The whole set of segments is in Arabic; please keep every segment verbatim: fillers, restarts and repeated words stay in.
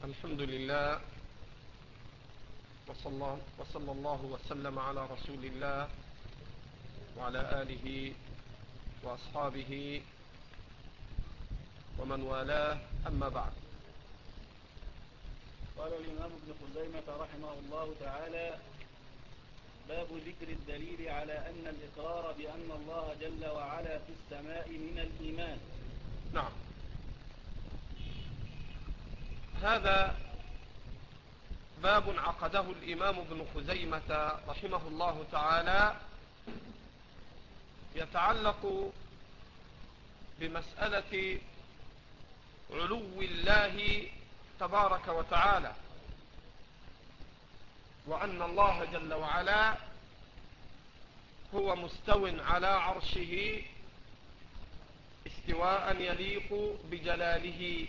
الحمد لله، وصلى, وصلى الله وسلم على رسول الله وعلى آله وأصحابه ومن والاه، أما بعد. قال الإمام ابن خزيمة رحمه الله تعالى: باب ذكر الدليل على أن الإقرار بأن الله جل وعلا في السماء من الإيمان. نعم، هذا باب عقده الإمام ابن خزيمة رحمه الله تعالى، يتعلق بمسألة علو الله تبارك وتعالى، وأن الله جل وعلا هو مستو على عرشه استواء يليق بجلاله،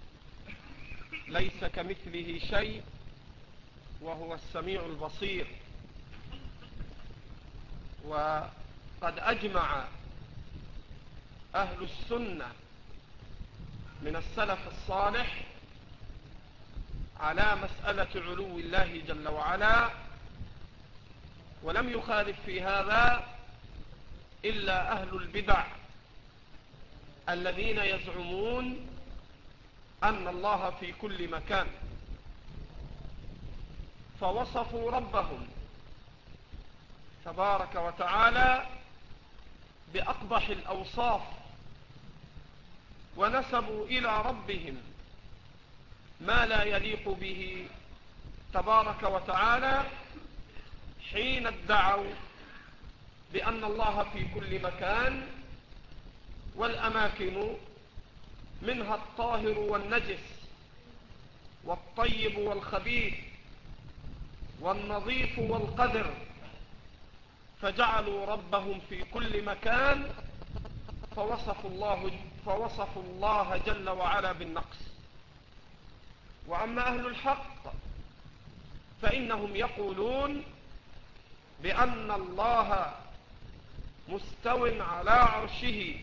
ليس كمثله شيء وهو السميع البصير. وقد أجمع أهل السنة من السلف الصالح على مسألة علو الله جل وعلا، ولم يخالف في هذا إلا أهل البدع الذين يزعمون أن الله في كل مكان، فوصفوا ربهم تبارك وتعالى بأقبح الأوصاف، ونسبوا إلى ربهم ما لا يليق به تبارك وتعالى، حين ادعوا بأن الله في كل مكان، والأماكن منها الطاهر والنجس، والطيب والخبيث، والنظيف والقذر، فجعلوا ربهم في كل مكان، فوصفوا الله, فوصفوا الله جل وعلا بالنقص. وأما أهل الحق فإنهم يقولون بأن الله مستو على عرشه،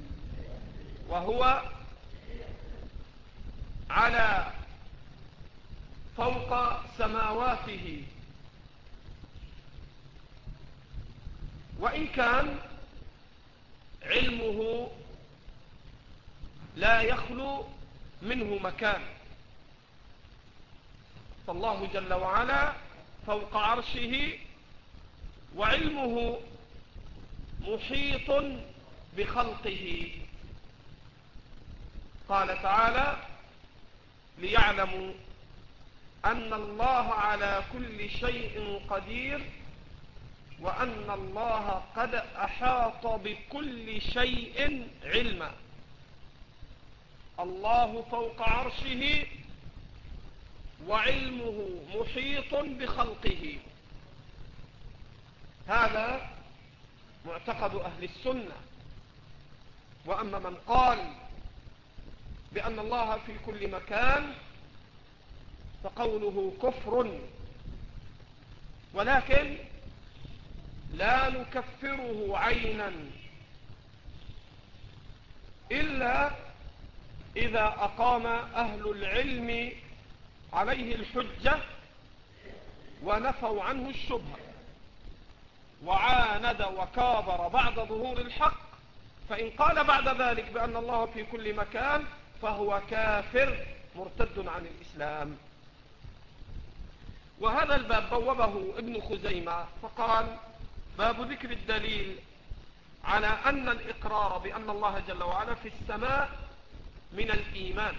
وهو على فوق سماواته، وإن كان علمه لا يخلو منه مكان، فالله جل وعلا فوق عرشه، وعلمه محيط بخلقه. قال تعالى: ليعلموا أن الله على كل شيء قدير، وأن الله قد أحاط بكل شيء علما. الله فوق عرشه، وعلمه محيط بخلقه. هذا معتقد أهل السنة. وأما من قال بأن الله في كل مكان فقوله كفر، ولكن لا نكفره عينا إلا إذا أقام أهل العلم عليه الحجة ونفوا عنه الشبهة، وعاند وكابر بعد ظهور الحق، فإن قال بعد ذلك بأن الله في كل مكان فهو كافر مرتد عن الإسلام. وهذا الباب بوبه ابن خزيمة فقال: باب ذكر الدليل على أن الإقرار بأن الله جل وعلا في السماء من الإيمان،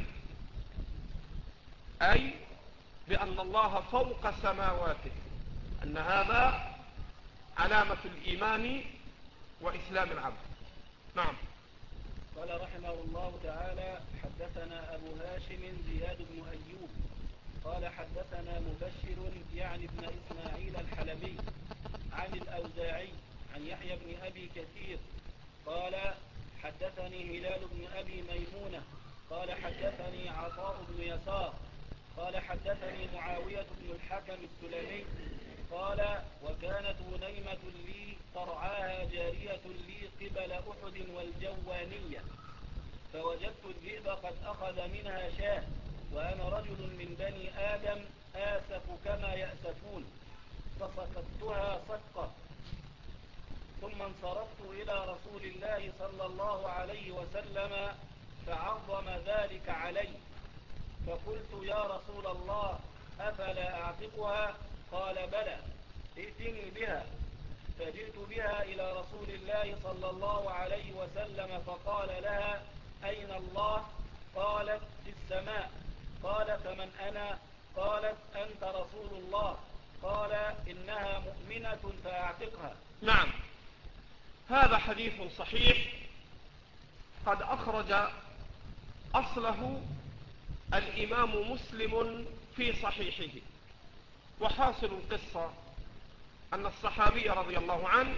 أي بأن الله فوق سماواته، أن هذا علامة الإيمان وإسلام العبد. نعم. قال رحمه الله تعالى: حدثنا أبو هاشم زياد بن أيوب قال حدثنا مبشر يعني ابن إسماعيل الحلبي عن الأوزاعي عن يحيى بن أبي كثير قال حدثني هلال بن أبي ميمونة قال حدثني عطاء بن يسار قال حدثني معاوية بن الحكم السلمي قال: وكانت غنيمة لي ترعاها جارية لي قبل أحد والجوانية، فوجدت الذئب قد أخذ منها شاه، وأنا رجل من بني آدم آسف كما يأسفون، فسقطتها سقة. ثم انصرفت إلى رسول الله صلى الله عليه وسلم فعظم ذلك علي، فقلت يا رسول الله أفلا أعتقها؟ قال بلى، ائتني بها. فجئت بها إلى رسول الله صلى الله عليه وسلم فقال لها أين الله؟ قالت في السماء. قال فمن أنا؟ قالت أنت رسول الله. قال إنها مؤمنة فأعتقها. نعم، هذا حديث صحيح قد أخرج أصله الإمام مسلم في صحيحه. وحاصل القصة أن الصحابي رضي الله عنه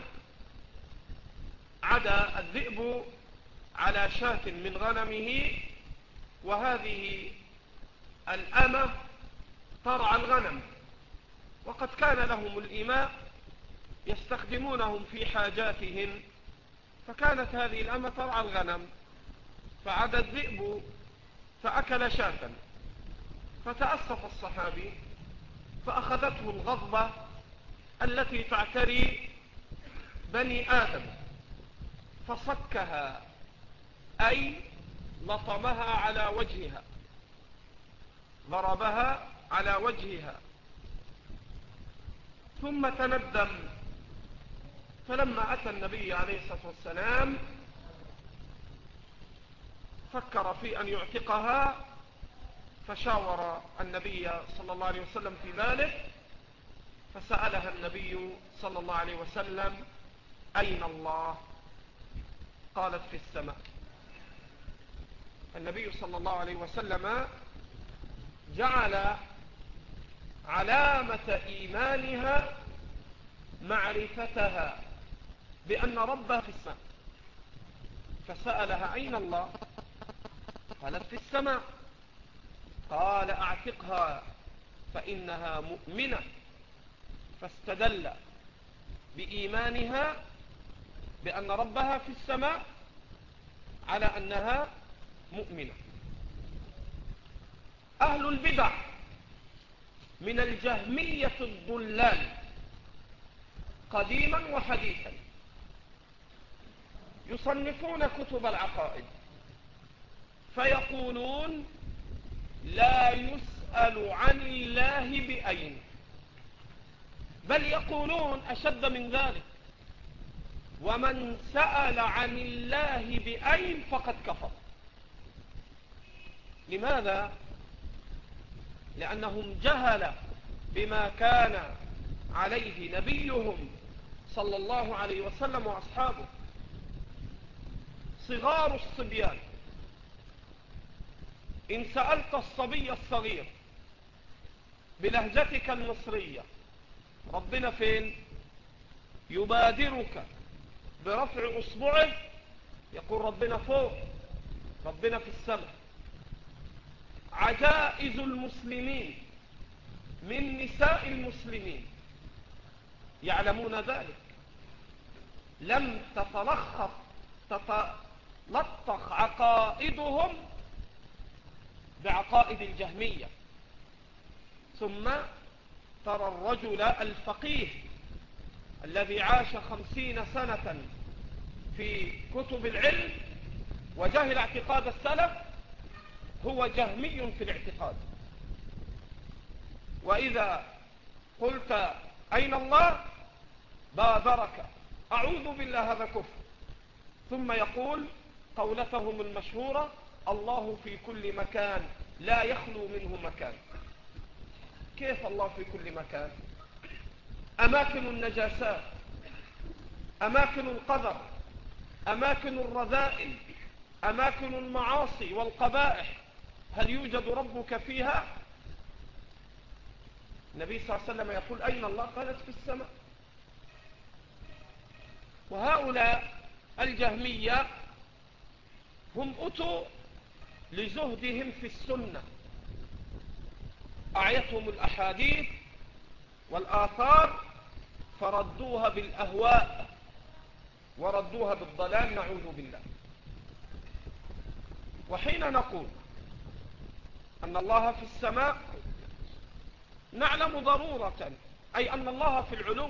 عدا الذئب على شاة من غنمه، وهذه الأمة ترعى الغنم، وقد كان لهم الإماء يستخدمونهم في حاجاتهم، فكانت هذه الأمة ترعى الغنم، فعدا الذئب فأكل شاة، فتأسف الصحابي فأخذته الغضبة التي تعتري بني آدم، فصكها أي لطمها على وجهها، ضربها على وجهها، ثم تندم. فلما أتى النبي عليه الصلاة والسلام فكر في أن يعتقها، فشاور النبي صلى الله عليه وسلم في ذلك، فسألها النبي صلى الله عليه وسلم أين الله؟ قالت في السماء. النبي صلى الله عليه وسلم جعل علامة إيمانها معرفتها بأن ربها في السماء، فسألها أين الله؟ قالت في السماء. قال أعتقها فإنها مؤمنة، فاستدل بإيمانها بأن ربها في السماء على أنها مؤمنة. أهل البدع من الجهمية الضلال قديما وحديثا يصنفون كتب العقائد فيقولون لا يسأل عن الله بأين، بل يقولون أشد من ذلك، ومن سأل عن الله بأين فقد كفر. لماذا؟ لأنهم جهل بما كان عليه نبيهم صلى الله عليه وسلم وأصحابه. صغار الصبيان إن سألت الصبي الصغير بلهجتك المصرية ربنا فين؟ يبادرك برفع أصبعه يقول ربنا فوق، ربنا في السماء. عجائز المسلمين من نساء المسلمين يعلمون ذلك، لم تتلخص تتلطخ عقائدهم بعقائد الجهمية. ثم ترى الرجل الفقيه الذي عاش خمسين سنة في كتب العلم وجهل اعتقاد السلف هو جهمي في الاعتقاد. وإذا قلت أين الله بادرك أعوذ بالله هذا كفر، ثم يقول قولتهم المشهورة الله في كل مكان لا يخلو منه مكان. كيف الله في كل مكان؟ أماكن النجاسات، أماكن القذر، أماكن الرذائل، أماكن المعاصي والقبائح، هل يوجد ربك فيها؟ النبي صلى الله عليه وسلم يقول أين الله؟ قالت في السماء. وهؤلاء الجهمية هم أتوا لزهدهم في السنة، أعيتهم الأحاديث والآثار فردوها بالأهواء وردوها بالضلال، نعوذ بالله. وحين نقول أن الله في السماء نعلم ضرورة، أي أن الله في العلو.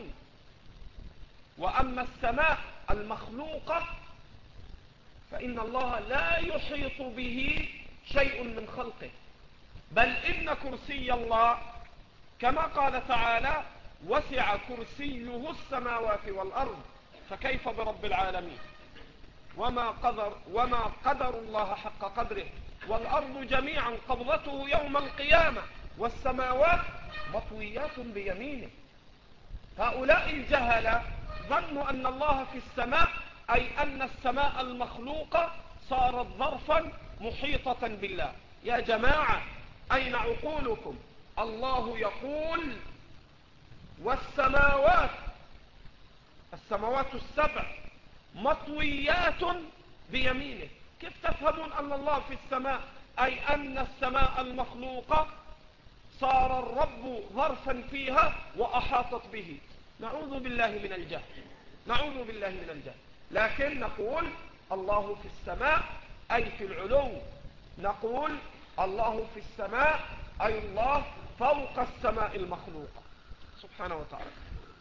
وأما السماء المخلوقة فإن الله لا يحيط به شيء من خلقه، بل إن كرسي الله كما قال تعالى وسع كرسيه السماوات والأرض، فكيف برب العالمين. وما قدر, وما قدر الله حق قدره، والأرض جميعا قبضته يوم القيامة والسماوات مطويات بيمينه. هؤلاء الجهلة ظنوا أن الله في السماء، أي أن السماء المخلوقة صارت ظرفا محيطة بالله. يا جماعة أين عقولكم؟ الله يقول والسماوات السماوات السبع مطويات بيمينه. كيف تفهمون أن الله في السماء، أي أن السماء المخلوقة صار الرب ظرفا فيها وأحاطت به؟ نعوذ بالله من الجهل، نعوذ بالله من الجهل. لكن نقول الله في السماء أي في العلو، نقول الله في السماء أي الله فوق السماء المخلوقة سبحانه وتعالى.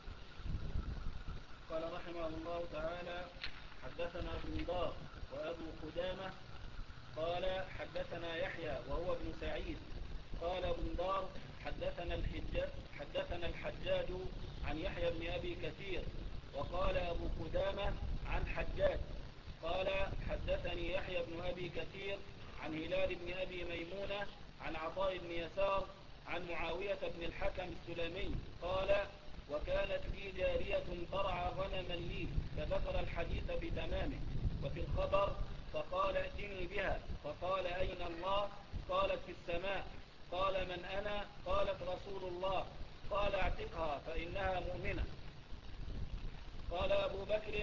قال رحمه الله تعالى: حدثنا بندار وأبو قدامة قال حدثنا يحيى وهو ابن سعيد قال بندار حدثنا الحجاج حدثنا الحجاج عن يحيى بن أبي كثير. وقال أبو قدامة عن حجاج قال حدثني يحيى بن أبي كثير عن هلال بن أبي ميمونة عن عطاء بن يسار عن معاوية بن الحكم السلمي قال: وكانت لي جارية ترعى غنما لي، فذكر الحديث بتمامه. وفي الخبر: فقال ائتني بها، فقال أين الله؟ قالت في السماء. قال من أنا؟ قالت رسول الله. قال اعتقها فإنها مؤمنة. قال أبو بكر: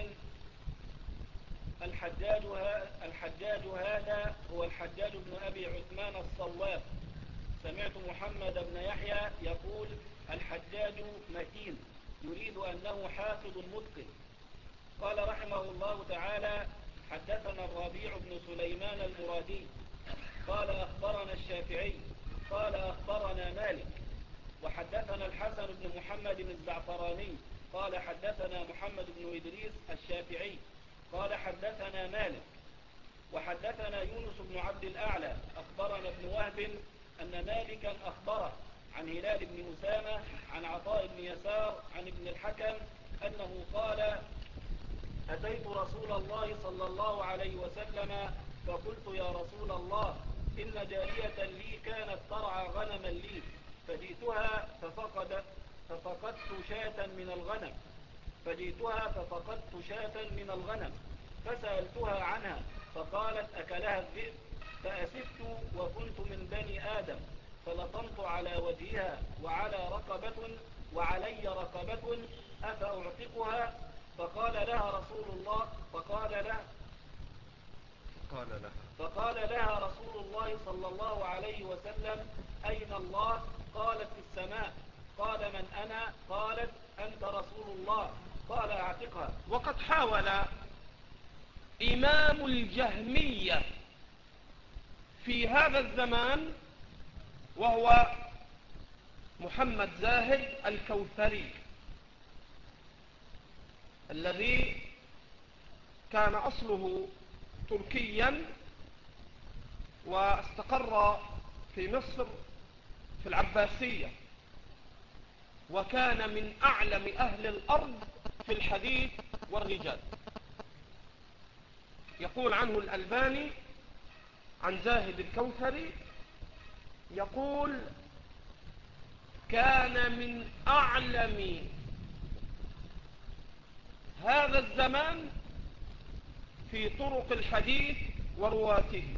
الحجاج, الحجاج هذا هو الحجاج بن أبي عثمان الصواف. سمعت محمد بن يحيى يقول: الحجاج متين، يريد أنه حافظ متقن. قال رحمه الله تعالى: حدثنا الربيع بن سليمان المرادي قال أخبرنا الشافعي قال أخبرنا مالك. وحدثنا الحسن بن محمد بن الزعفراني قال حدثنا محمد بن إدريس الشافعي قال حدثنا مالك. وحدثنا يونس بن عبد الأعلى أخبرنا ابن وهب أن مالكا أخبره عن هلال بن أسامة عن عطاء بن يسار عن ابن الحكم أنه قال: أتيت رسول الله صلى الله عليه وسلم فقلت: يا رسول الله، إن جارية لي كانت ترعى غنما لي، فجئتها ففقد ففقدت شاة من الغنم فجئتها ففقدت شاة من الغنم فسألتها عنها فقالت: أكلها الذئب. فأسفت وكنت من بني آدم، فلطمت على وجهها وعلى رقبة وعلي رقبة، أفأعتقها؟ فقال لها رسول الله فقال لها قال لها فقال لها رسول الله صلى الله عليه وسلم: أين الله؟ قالت: في السماء. قال: من أنا؟ قالت: أنت رسول الله. قال: اعتقها. وقد حاول إمام الجهمية في هذا الزمان وهو محمد زاهد الكوثري الذي كان أصله تركيا واستقر في مصر في العباسية، وكان من أعلم أهل الأرض في الحديث والرجال. يقول عنه الألباني عن زاهد الكوثري، يقول: كان من أعلم هذا الزمان في طرق الحديث ورواته.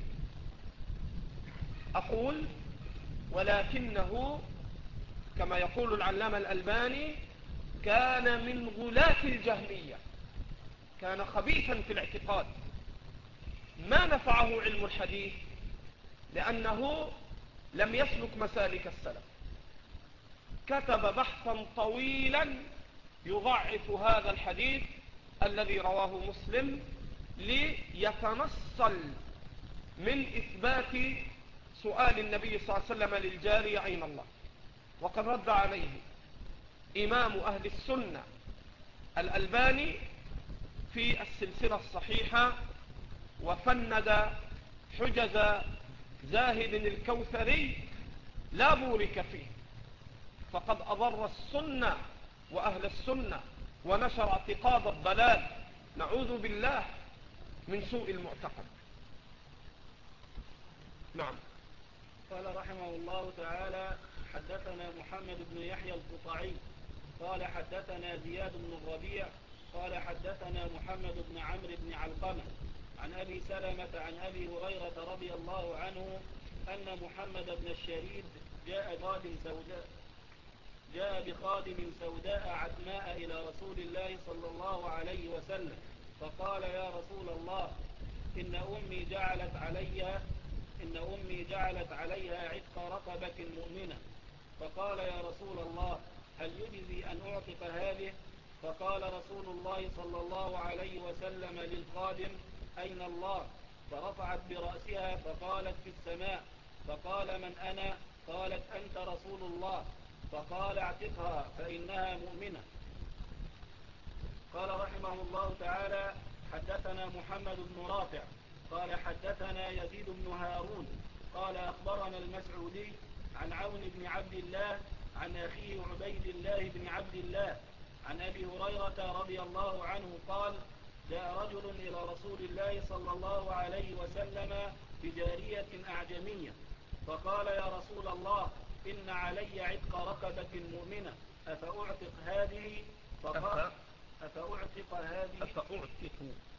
أقول: ولكنه كما يقول العلامة الألباني كان من غلاة الجهمية، كان خبيثا في الاعتقاد، ما نفعه علم الحديث لأنه لم يسلك مسالك السلف. كتب بحثا طويلا يضعف هذا الحديث الذي رواه مسلم ليتنصل من إثبات سؤال النبي صلى الله عليه وسلم للجارية أين الله، وقد رد عليه إمام أهل السنة الألباني في السلسلة الصحيحة، وفند حجز زاهد الكوثري لا بورك فيه، فقد أضر السنة وأهل السنة ونشر اعتقاد الضلال، نعوذ بالله من سوء المعتقد. نعم. قال رحمه الله تعالى: حدثنا محمد بن يحيى القطعي قال حدثنا زياد بن الربيع قال حدثنا محمد بن عمرو بن علقمة عن أبي سلمة عن أبي هريرة رضي الله عنه أن محمد بن الشريد جاء بخادم سوداء جاء بخادم سوداء عتماء إلى رسول الله صلى الله عليه وسلم، فقال: يا رسول الله، إن أمي جعلت عليها إن أمي جعلت عليها عتق رقبة مؤمنة. فقال: يا رسول الله، هل يجزي أن أعتق هذه؟ فقال رسول الله صلى الله عليه وسلم للخادم: أين الله؟ فرفعت برأسها فقالت: في السماء. فقال: من أنا؟ قالت: أنت رسول الله. فقال: اعتقها فإنها مؤمنة. قال رحمه الله تعالى: حدثنا محمد بن رافع قال حدثنا يزيد بن هارون قال أخبرنا المسعودي عن عون بن عبد الله عن أخيه عبيد الله بن عبد الله عن أبي هريرة رضي الله عنه قال: جاء رجل إلى رسول الله صلى الله عليه وسلم بجارية أعجمية، فقال: يا رسول الله، إن علي عتق رقبة مؤمنة، أفأعتق هذه؟ فقال: أفأعتق هذه أفأعتق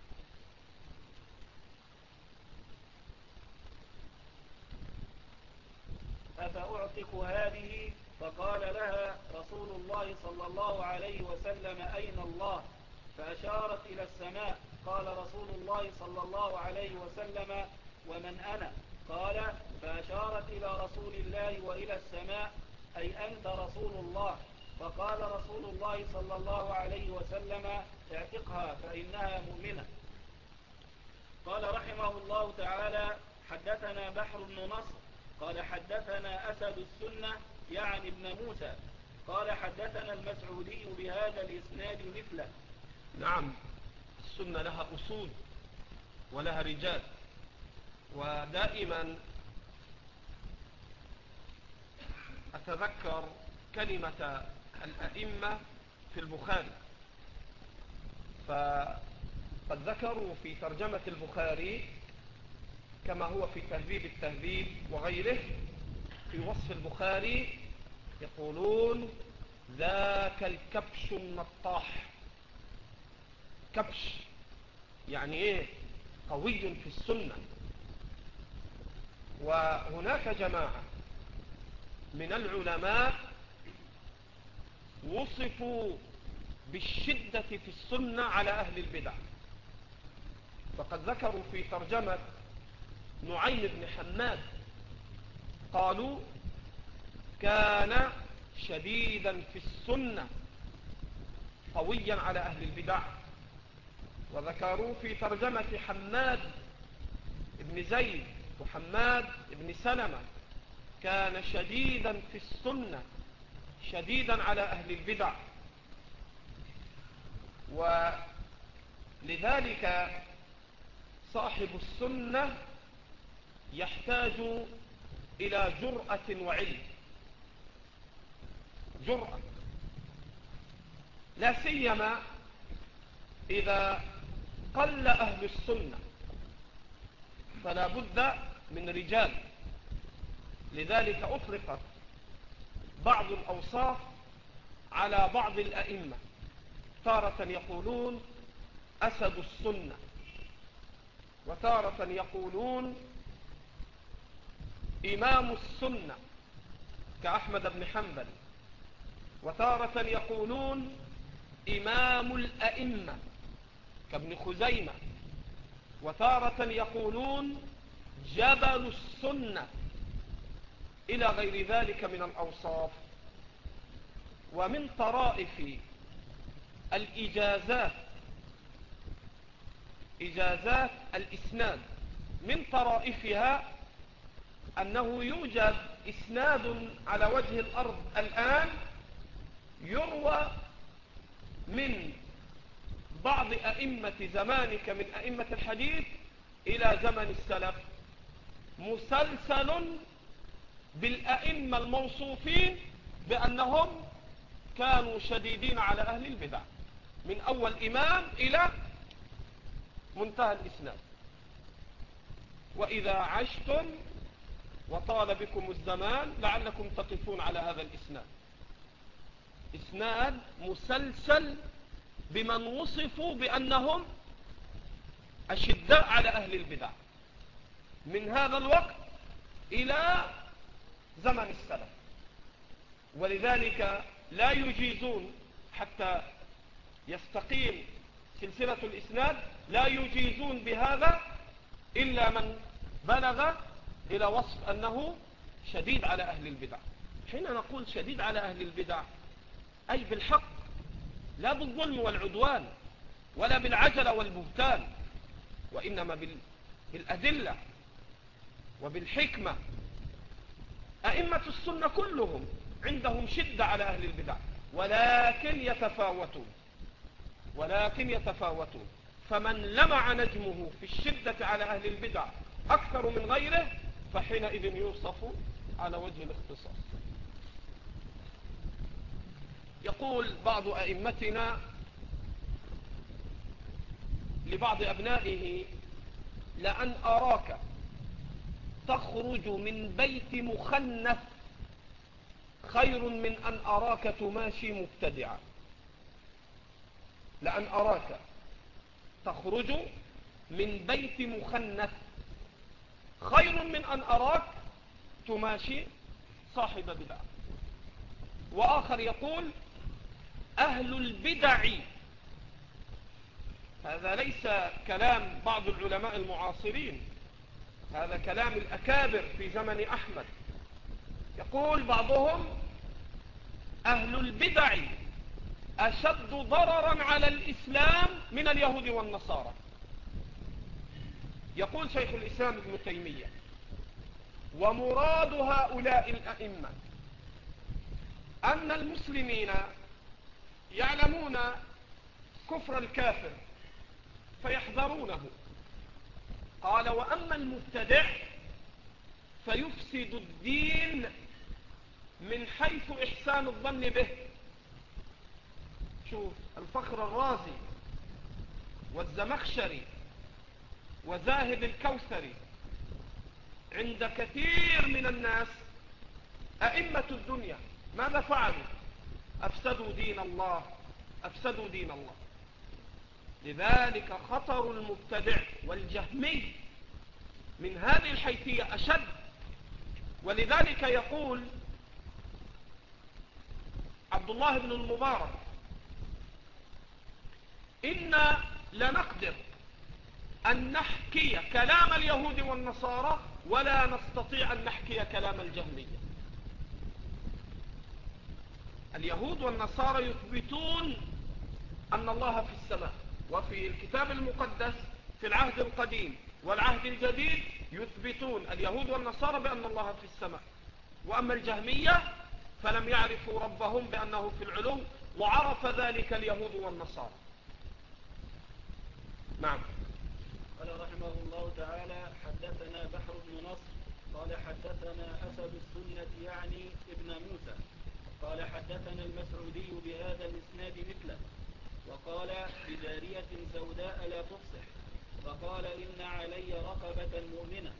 أفأعتق هذه؟ فقال لها رسول الله صلى الله عليه وسلم: أين الله؟ فأشارت إلى السماء. قال رسول الله صلى الله عليه وسلم: ومن أنا؟ قال: فأشارت إلى رسول الله وإلى السماء، أي أنت رسول الله. فقال رسول الله صلى الله عليه وسلم: اعتقها فإنها مؤمنة. قال رحمه الله تعالى: حدثنا بحر بن نصر قال حدثنا أسد السنة يعني ابن موسى قال حدثنا المسعودي بهذا الإسناد مثله. نعم، السنة لها أصول ولها رجال، ودائما أتذكر كلمة الأئمة في البخاري، فقد ذكروا في ترجمة البخاري كما هو في تهذيب التهذيب وغيره في وصف البخاري، يقولون: ذاك الكبش النطاح. كبش يعني ايه؟ قوي في السنة. وهناك جماعة من العلماء وصفوا بالشدة في السنة على أهل البدع، فقد ذكروا في ترجمة نعيم بن حماد قالوا: كان شديدا في السنة قويا على أهل البدع. وذكروا في ترجمة حماد بن زيد وحماد بن سلمة: كان شديدا في السنة شديدا على أهل البدع. ولذلك صاحب السنة يحتاج إلى جرأة وعلم، جرأة لا سيما إذا قل أهل السنة، فلا بد من رجال. لذلك أطلقت بعض الأوصاف على بعض الأئمة، تارة يقولون أسد السنة، وتارة يقولون إمام السنة كأحمد بن حنبل، وتارة يقولون إمام الأئمة كابن خزيمة، وتارة يقولون جبل السنة، إلى غير ذلك من الأوصاف. ومن طرائف الإجازات إجازات الإسناد، من طرائفها أنه يوجد إسناد على وجه الأرض الآن يروى من بعض أئمة زمانك من أئمة الحديث إلى زمن السلف مسلسل بالأئمة الموصوفين بأنهم كانوا شديدين على أهل البدع من أول إمام إلى منتهى الإسناد. وإذا عشتم وطال بكم الزمان لعلكم تقفون على هذا الإسناد، إسناد مسلسل بمن وصفوا بأنهم أشداء على أهل البدع من هذا الوقت إلى زمن السلف. ولذلك لا يجيزون حتى يستقيم سلسلة الإسناد، لا يجيزون بهذا إلا من بلغ إلى وصف أنه شديد على أهل البدع. حين نقول شديد على أهل البدع أي بالحق، لا بالظلم والعدوان ولا بالعجلة والبهتان، وإنما بالأدلة وبالحكمة. أئمة السنة كلهم عندهم شدة على أهل البدع، ولكن يتفاوتون ولكن يتفاوتون فمن لمع نجمه في الشدة على أهل البدع أكثر من غيره فحينئذ يوصف على وجه الاختصاص. يقول بعض أئمتنا لبعض أبنائه: لأن أراك تخرج من بيت مخنث خير من أن أراك تماشي مبتدعا. لأن أراك تخرج من بيت مخنث خير من أن أراك تماشي صاحب بدع. وآخر يقول: أهل البدع، هذا ليس كلام بعض العلماء المعاصرين، هذا كلام الأكابر في زمن أحمد. يقول بعضهم: أهل البدع أشد ضررا على الإسلام من اليهود والنصارى. يقول شيخ الإسلام ابن تيمية: ومراد هؤلاء الأئمة أن المسلمين يعلمون كفر الكافر فيحذرونه. قال: وأما المبتدع فيفسد الدين من حيث إحسان الظن به. شوف الفخر الرازي والزمخشري وزاهد الكوثري عند كثير من الناس أئمة الدنيا ماذا فعلوا؟ أفسدوا دين الله أفسدوا دين الله. لذلك خطر المبتدع والجهمي من هذه الحيثية أشد. ولذلك يقول عبد الله بن المبارك: إنا لنقدر أن نحكي كلام اليهود والنصارى ولا نستطيع أن نحكي كلام الجهمية. اليهود والنصارى يثبتون أن الله في السماء، وفي الكتاب المقدس في العهد القديم والعهد الجديد يثبتون اليهود والنصارى بأن الله في السماء. وأما الجهمية فلم يعرفوا ربهم بأنه في العلو، وعرف ذلك اليهود والنصارى. نعم. قال رحمه الله تعالى: حدثنا بحر بن نصر قال حدثنا أسد السنة يعني ابن موسى قال حدثنا المسعودي بهذا الإسناد مثله، وقال: بجارية سوداء لا تفصح، فقال: إن علي رقبة مؤمنة.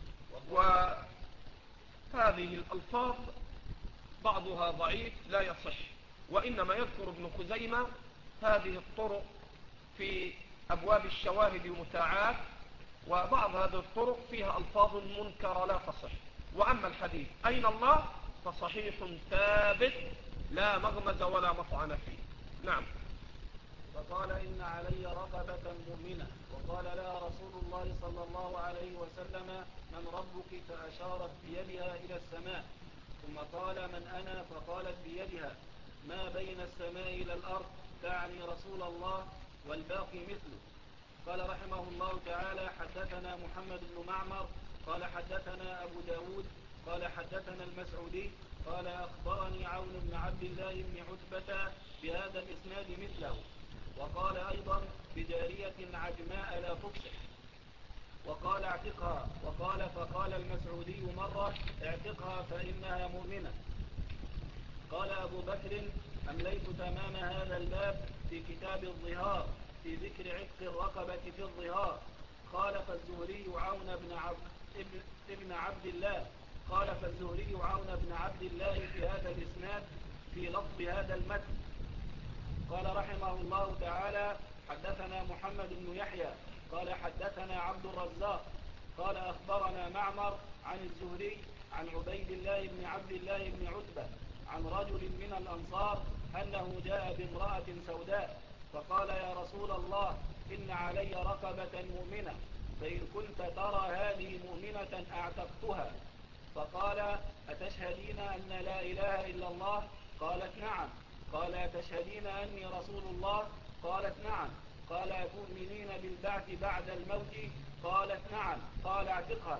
وهذه الألفاظ بعضها ضعيف لا يصح، وإنما يذكر ابن خزيمة هذه الطرق في أبواب الشواهد المتاعات، وبعض هذه الطرق فيها ألفاظ منكرة لا تصح. وأما الحديث أين الله فصحيح ثابت لا مغمز ولا مطعن فيه. نعم. فقال: إن علي رقبة مؤمنة. وقال لها رسول الله صلى الله عليه وسلم: من ربك؟ فأشارت بيدها إلى السماء، ثم قال: من أنا؟ فقالت بيدها: ما بين السماء إلى الأرض، تعني رسول الله، والباقي مثله. قال رحمه الله تعالى: حدثنا محمد بن معمر قال حدثنا أبو داود قال حدثنا المسعودي قال أخبرني عون بن عبد الله بن عتبة بهذا الإسناد مثله، وقال أيضا بجارية عجماء لا تفصح، وقال اعتقها، وقال فقال المسعودي مرة اعتقها فإنها مؤمنة. قال أبو بكر أمليت تمام هذا الباب في كتاب الظهار في ذكر عتق الرقبة في الظهار. خالف الزهري عون بن عبد, ابن عبد الله قال فالزهري عون بن عبد الله في هذا الإسناد في لفظ هذا المتن. قال رحمه الله تعالى حدثنا محمد بن يحيى قال حدثنا عبد الرزاق قال أخبرنا معمر عن الزهري عن عبيد الله بن عبد الله بن عتبة عن رجل من الأنصار أنه جاء بامرأة سوداء فقال يا رسول الله إن علي رقبة مؤمنة فإن كنت ترى هذه مؤمنة أعتقتها. فقال أتشهدين أن لا إله إلا الله؟ قالت نعم. قال أتشهدين أني رسول الله؟ قالت نعم. قال أتؤمنين بالبعث بعد الموت؟ قالت نعم. قال اعتقها.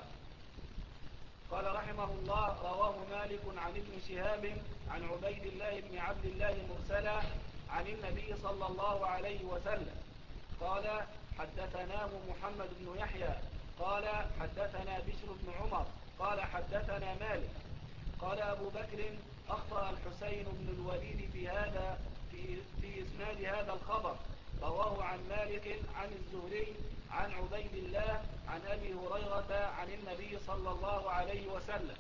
قال رحمه الله رواه مالك عن ابن شهاب عن عبيد الله بن عبد الله مرسلا عن النبي صلى الله عليه وسلم قال حدثناه محمد بن يحيى قال حدثنا بشر بن عمر قال حدثنا مالك قال أبو بكر أخطأ الحسين بن الوليد في هذا في, في إسناد هذا الخبر، رواه عن مالك عن الزهري عن عبيد الله عن أبي هريرة عن النبي صلى الله عليه وسلم.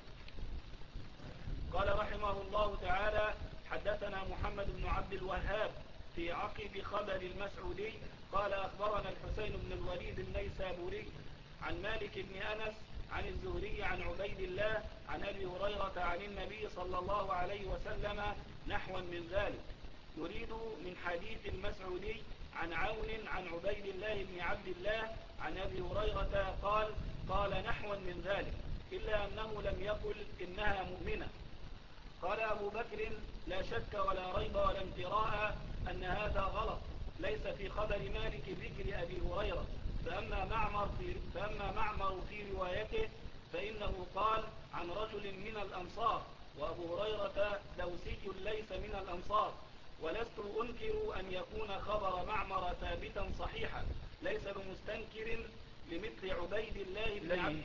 قال رحمه الله تعالى حدثنا محمد بن عبد الوهاب في عقب خبر المسعودي قال أخبرنا الحسين بن الوليد النيسابوري عن مالك بن أنس عن الزهري عن عبيد الله عن أبي هريرة عن النبي صلى الله عليه وسلم نحوا من ذلك، يريد من حديث المسعودي عن عون عن عبيد الله بن عبد الله عن أبي هريرة قال قال نحوا من ذلك إلا أنه لم يقل إنها مؤمنة. قال أبو بكر لا شك ولا ريب ولا امتراء أن هذا غلط، ليس في خبر مالك ذكر أبي هريرة، فأما معمر في, فأما معمر في روايته فإنه قال عن رجل من الأنصار، وأبو هريرة دوسي ليس من الأنصار، ولست أنكر أن يكون خبر معمر ثابتا صحيحا، ليس بمستنكر لمثل عبيد الله بن عبد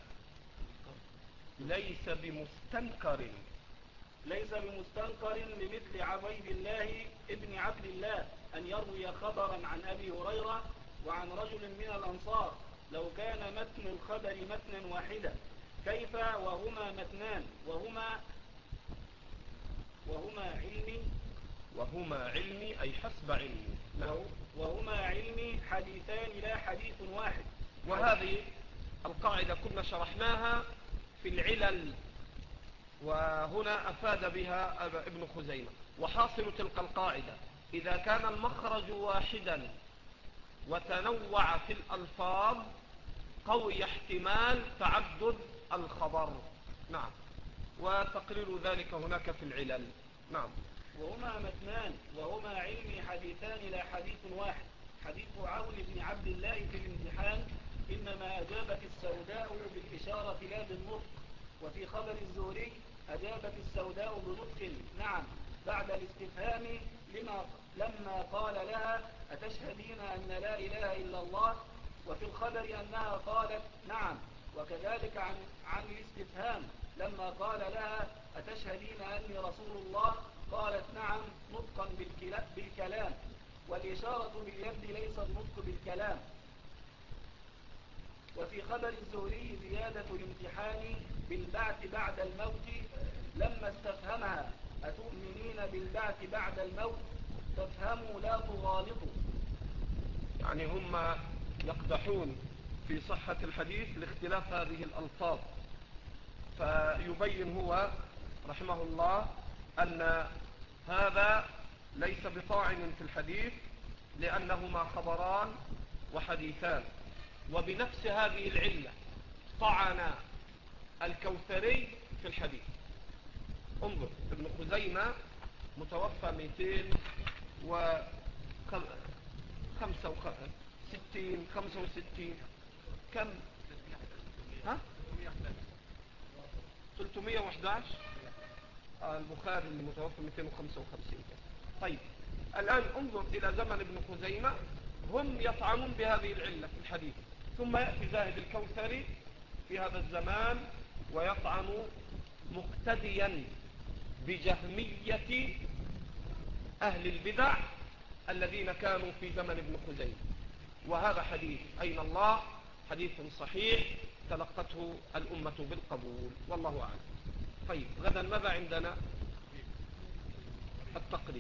ليس ليس بمستنكر ليس بمستنكر لمثل عبيد الله ابن عبد الله أن يروي خبرا عن أبي هريرة وعن رجل من الأنصار، لو كان متن الخبر متنا واحدا كيف وهما متنان وهما وهما علمي وهما علمي أي حسب علمي نعم. وهما علمي حديثان لا حديث واحد. وهذه القاعدة كنا شرحناها في العلل، وهنا أفاد بها ابن خزيمة. وحاصل تلك القاعدة إذا كان المخرج واحدا وتنوع في الألفاظ قوي احتمال تعدد الخبر. نعم، وتقرير ذلك هناك في العلل. نعم. وهما متنان وهما علمي حديثان لا حديث واحد. حديث عون بن عبد الله في الامتحان إنما أجابت السوداء بالإشارة لا بالنطق، وفي خبر الزهري أجابت السوداء بنطق نعم بعد الاستفهام لما لما قال لها أتشهدين أن لا إله إلا الله، وفي الخبر أنها قالت نعم، وكذلك عن عن الاستفهام لما قال لها أتشهدين أني رسول الله قالت نعم نطقا بالكلام، والإشارة باليد ليس النطق بالكلام. وفي خبر الزهري زيادة الامتحان بالبعث بعد الموت لما استفهمها أتؤمنين بالبعث بعد الموت تفهموا لا تغالطوا، يعني هم يقدحون في صحة الحديث لاختلاف هذه الألفاظ، فيبين هو رحمه الله أن هذا ليس بطاعن في الحديث لأنهما خبران وحديثان. وبنفس هذه العلة طعن الكوثري في الحديث. انظر ابن خزيمة متوفى مئتين وخمسة وستين خمسة وستين كم ها ثلاثمائة وأحد عشر البخاري المتوفى مئتين وخمسة وخمسين. طيب الآن انظر إلى زمن ابن خزيمة، هم يطعنون بهذه العلة في الحديث، ثم يأتي زاهد الكوثري في هذا الزمان ويطعن مقتديا بجهمية أهل البدع الذين كانوا في زمن ابن خزيمة. وهذا حديث أين الله حديث صحيح تلقته الأمة بالقبول، والله أعلم. طيب غدا ماذا عندنا؟ التقريب.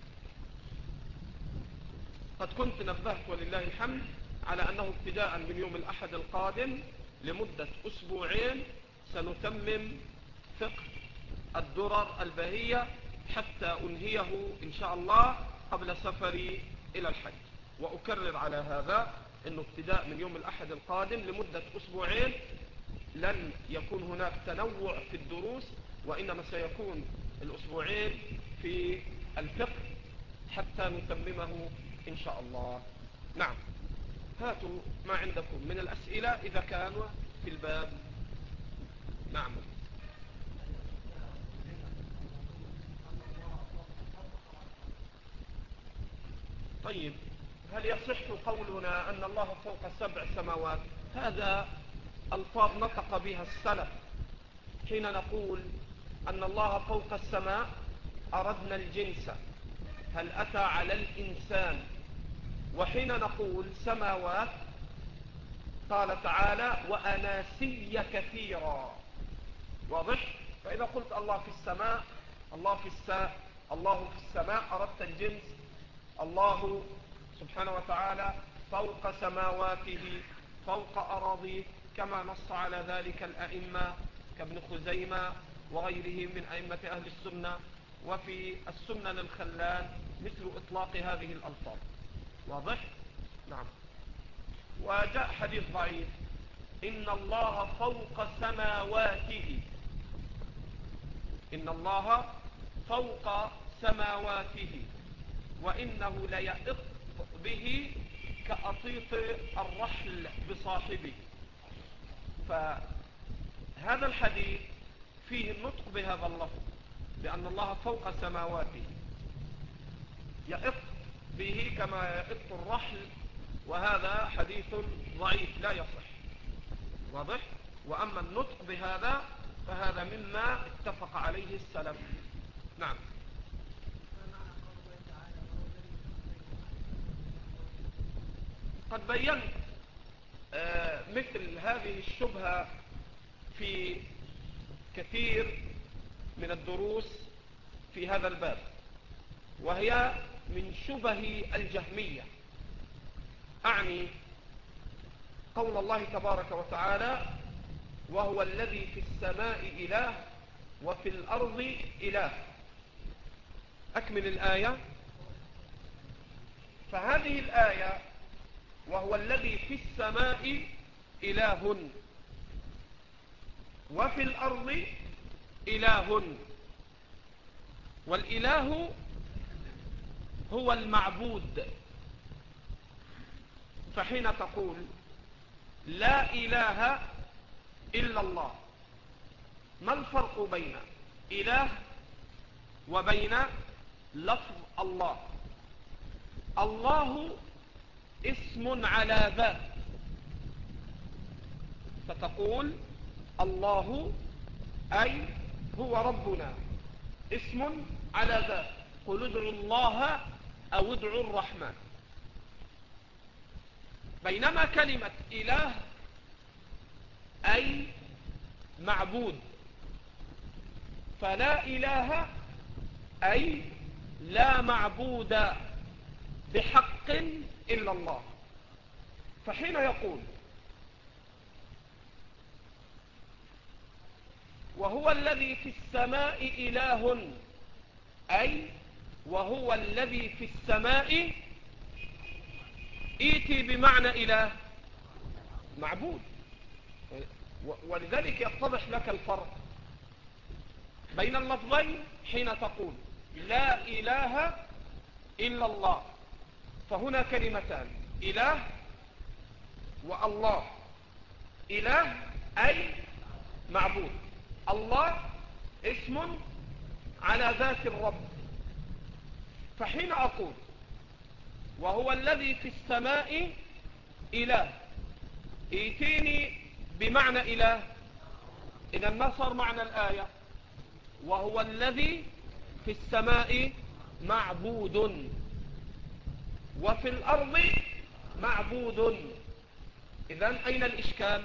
قد كنت نبهت ولله الحمد على أنه ابتداء من يوم الأحد القادم لمدة أسبوعين سنتمم فقه الدرر البهية حتى أنهيه إن شاء الله قبل سفري إلى الحج. وأكرر على هذا أنه ابتداء من يوم الأحد القادم لمدة أسبوعين لن يكون هناك تنوع في الدروس، وإنما سيكون الأسبوعين في الفقه حتى نتممه إن شاء الله. نعم، هاتوا ما عندكم من الأسئلة إذا كانوا في الباب. نعم. طيب هل يصح قولنا أن الله فوق سبع سماوات؟ هذا ألفاظ نطق بها السلف. حين نقول أن الله فوق السماء أردنا الجنس، هل أتى على الإنسان. وحين نقول سماوات قال تعالى وأناسي كثيرا، واضح؟ فإذا قلت الله في السماء، الله في الساء، الله في السماء أردت الجنس. الله سبحانه وتعالى فوق سماواته فوق أراضيه، كما نص على ذلك الأئمة كابن خزيمة وغيرهم من أئمة أهل السنة، وفي السنن الخلال مثل إطلاق هذه الألفاظ، واضح؟ نعم. وجاء حديث ضعيف إن الله فوق سماواته، إن الله فوق سماواته وإنه ليئط به كأطيط الرحل بصاحبه. فهذا الحديث فيه النطق بهذا اللفظ بأن الله فوق سماواته، يئط به كما يئط الرحل، وهذا حديث ضعيف لا يصح، واضح؟ وأما النطق بهذا فهذا مما اتفق عليه السلف. نعم. قد بينت آه مثل هذه الشبهة في كثير من الدروس في هذا الباب، وهي من شبه الجهمية. أعني قول الله تبارك وتعالى وهو الذي في السماء إله وفي الأرض إله. أكمل الآية. فهذه الآية وهو الذي في السماء إله وفي الأرض إله، والإله هو المعبود. فحين تقول لا إله إلا الله، ما الفرق بين إله وبين لفظ الله؟ الله اسم على ذات، فتقول الله أي هو ربنا، اسم على ذات. قل ادعوا الله أو ادعوا الرحمن. بينما كلمة إله أي معبود، فلا إله أي لا معبود بحق إلا الله. فحين يقول وهو الذي في السماء إله، أي وهو الذي في السماء، إيتي بمعنى إله معبود. ولذلك يتضح لك الفرق بين اللفظين. حين تقول لا إله إلا الله، فهنا كلمتان، إله والله. إله أي معبود، الله اسم على ذات الرب. فحين أقول وهو الذي في السماء إله، ائتيني بمعنى إله، إذا ما صار معنى الآية؟ وهو الذي في السماء معبود وفي الأرض معبود. إذن أين الإشكال؟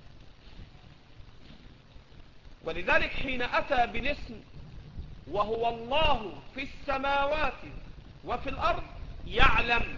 ولذلك حين أتى بالاسم وهو الله في السماوات وفي الأرض يعلم،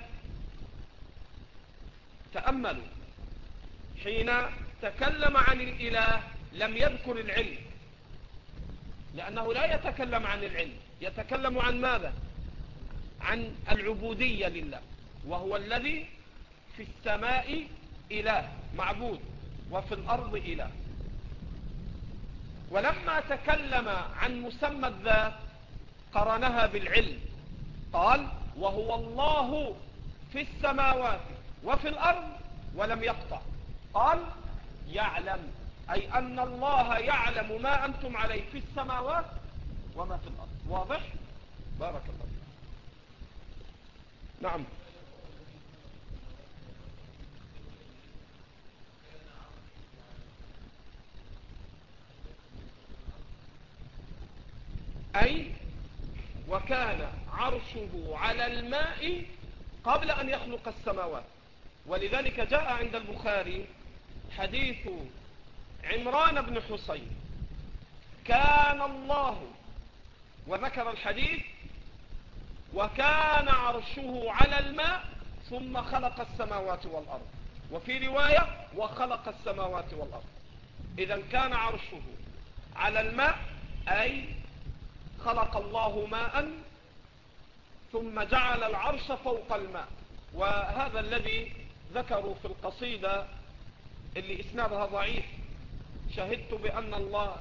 تأملوا، حين تكلم عن الإله لم يذكر العلم، لأنه لا يتكلم عن العلم، يتكلم عن ماذا؟ عن العبودية لله. وهو الذي في السماء إله معبود وفي الأرض إله. ولما تكلم عن مسمى الذات قرنها بالعلم، قال وهو الله في السماوات وفي الأرض، ولم يقطع، قال يعلم، أي أن الله يعلم ما أنتم عليه في السماوات وما في الأرض. واضح؟ بارك الله. نعم. أي وكان عرشه على الماء قبل أن يخلق السماوات. ولذلك جاء عند البخاري حديث عمران بن حسين كان الله، وذكر الحديث وكان عرشه على الماء ثم خلق السماوات والأرض، وفي رواية وخلق السماوات والأرض. إذا كان عرشه على الماء أي خلق الله ماء ثم جعل العرش فوق الماء. وهذا الذي ذكروا في القصيدة اللي إسنادها ضعيف: شهدت بأن الله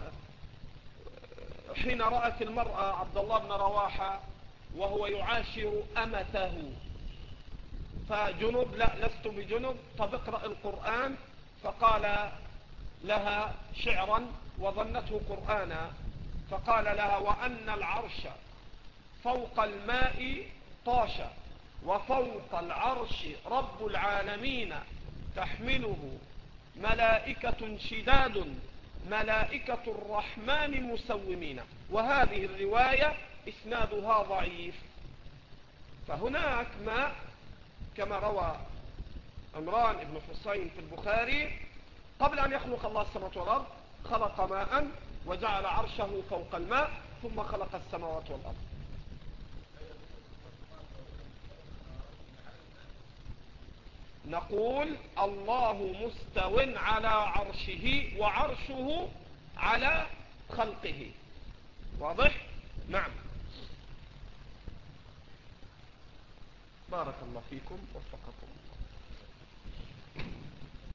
حين رأت المرأة عبد الله بن رواحة وهو يعاشر أمته فجنب، لا لست بجنب، طب اقرأ القرآن، فقال لها شعرا وظنته قرآنا، فقال لها وأن العرش فوق الماء طاشا وفوق العرش رب العالمين تحمله ملائكة شداد ملائكة الرحمن مسومين. وهذه الرواية إسنادها ضعيف. فهناك ماء كما روى عمران بن حسين في البخاري قبل أن يخلق الله السماوات والأرض خلق ماء وجعل عرشه فوق الماء ثم خلق السماوات والأرض. نقول الله مستو على عرشه وعرشه على خلقه. واضح؟ نعم. بارك الله فيكم وفقكم.